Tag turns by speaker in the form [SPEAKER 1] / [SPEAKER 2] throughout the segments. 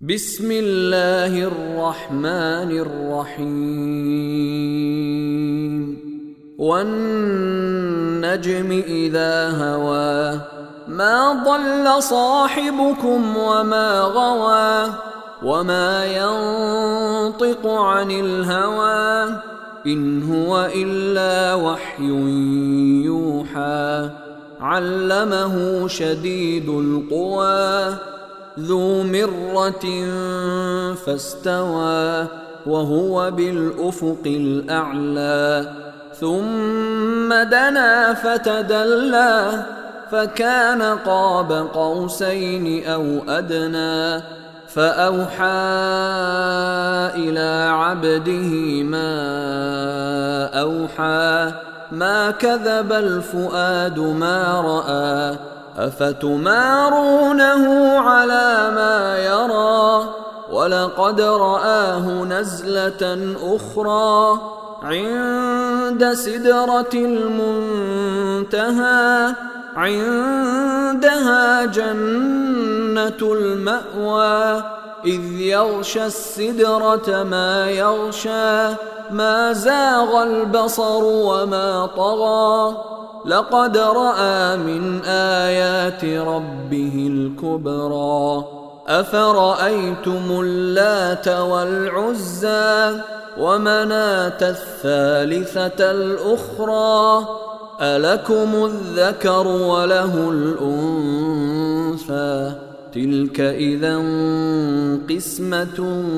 [SPEAKER 1] بسم الله الرحمن الرحيم والنجم إذا هوى ما ضل صاحبكم وما غوى وما ينطق عن الهوى إن هو إلا وحي يوحى علمه شديد القوى ذو مرة فاستوى وهو بالأفق الأعلى ثم دنا فتدلى فكان قاب قوسين أو أدنى فأوحى إلى عبده ما أوحى ما كذب الفؤاد ما رأى أفتمارونه على ما يرى ولقد رآه نزلة أخرى عند سدرة المنتهى عندها جنة المأوى إذ يغشى السدرة ما يغشى ما زاغ البصر وما طغى لقد رأى من آيات ربه الكبرى أفرأيتم اللات والعزى ومناة الثالثة الأخرى ألكم الذكر وله الأنثى تلك إذا قسمة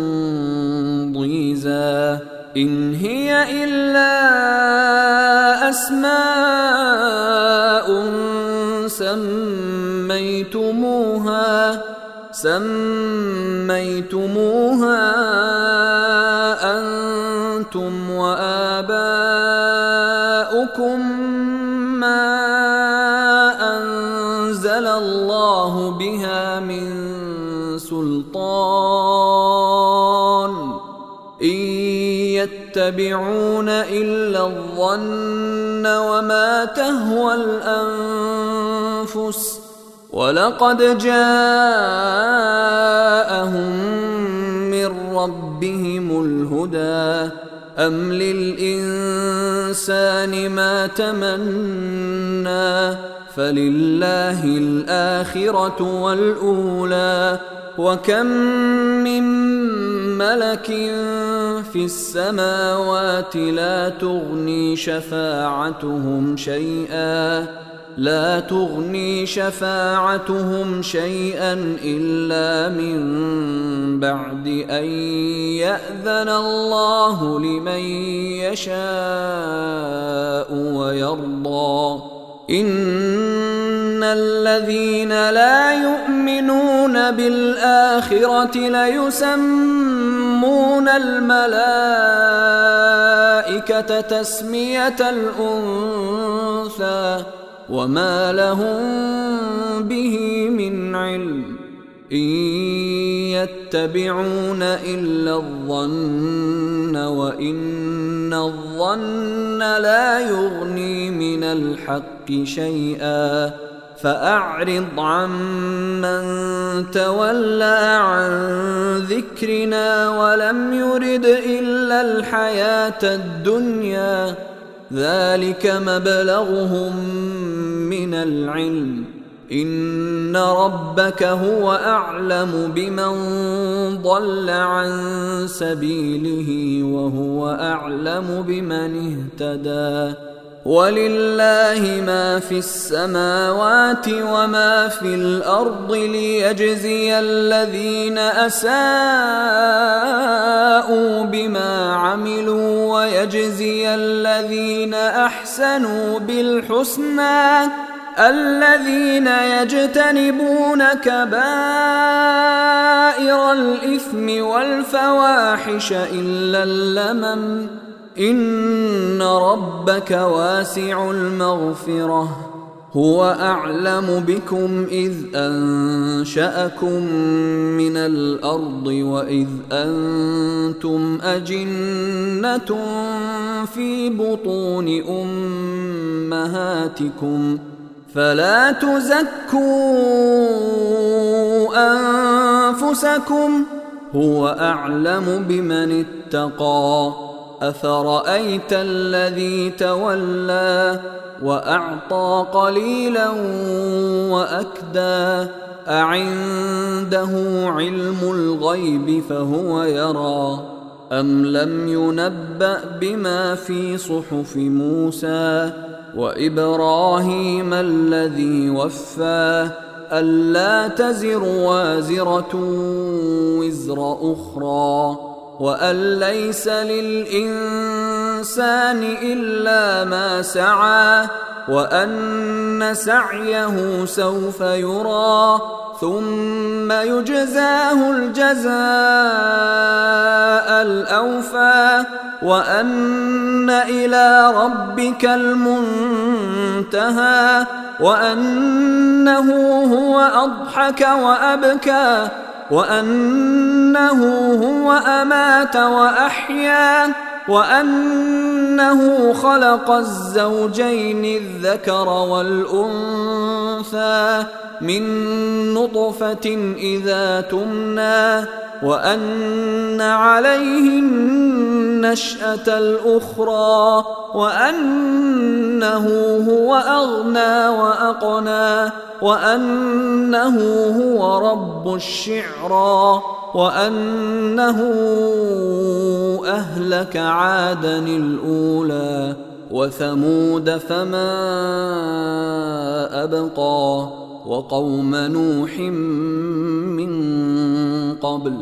[SPEAKER 1] ضيزى إن هي إلا أسماء سميتموها أنتم وآباؤكم ما أنزل الله بها من سلطان إن يتبعون إلا الظن وما تهوى الأنفس ولقد جاءهم من ربهم الهدى أم للإنسان ما تمنى فلله الآخرة والأولى وكم من ملك في السماوات لا تغني شفاعتهم شيئا إلا من بعد أن يأذن الله لمن يشاء ويرضى إن الذين لا يؤمنون بالآخرة ليسمون الملائكة تسمية الأنثى وما لهم به من علم إن يتبعون إلا الظن وإن الظن لا يغني من الحق شيئا فأعرض عمن تولى عن ذكرنا ولم يرد إلا الحياة الدنيا ذلك مبلغهم من العلم إن ربك هو أعلم بمن ضل عن سبيله وهو أعلم بمن اهتدى ولله ما في السماوات وما في الأرض ليجزي الذين أساءوا بما عملوا ويجزي الذين أحسنوا بالحسنى الذين يجتنبون كبائر الإثم والفواحش إلا اللمم إن ربك واسع المغفرة هو أعلم بكم إذ أنشأكم من الأرض وإذ أنتم أجنة في بطون أمهاتكم فلا تزكوا أنفسكم هو أعلم بمن اتقى أفرأيت الذي تولى وأعطى قليلا وأكدى أعنده علم الغيب فهو يرى أم لم ينبأ بما في صحف موسى وإبراهيم الذي وفى ألا تزر وازرة وزر أخرى وأن ليس للإنسان إلا ما سعى وأن سعيه سوف يرى ثم يجزاه الجزاء الأوفى وأن إلى ربك المنتهى وأنه هو أضحك وأبكى وأنه هو أمات وأحيا وأنه خلق الزوجين الذكر والأنثى من نطفة إذا تمنى وأن عليه النشأة الأخرى وأنه هو أغنى وأقنى وأنه هو رب الشعرى وأنه أهلك عادا الأولى وثمود فما أبقى وقوم نوح من قبل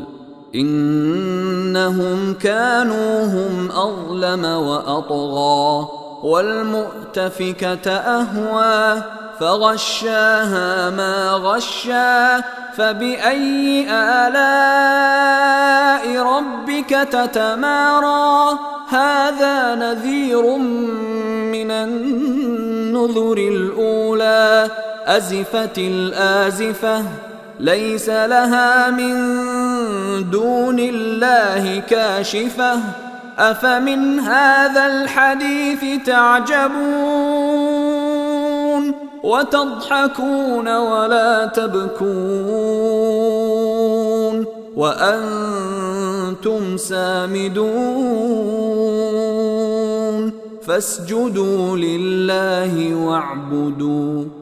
[SPEAKER 1] إنهم كانوا هم أظلم وأطغى والمؤتفكة أهوى فغشاها ما غشا فبأي آلاء ربك تتمارى هذا نذير من النذر الأولى أزفت الآزفة ليس لها من دون الله كاشفة أفمن هذا الحديث تعجبون وتضحكون ولا تبكون وأنتم سامدون فاسجدوا لله واعبدوا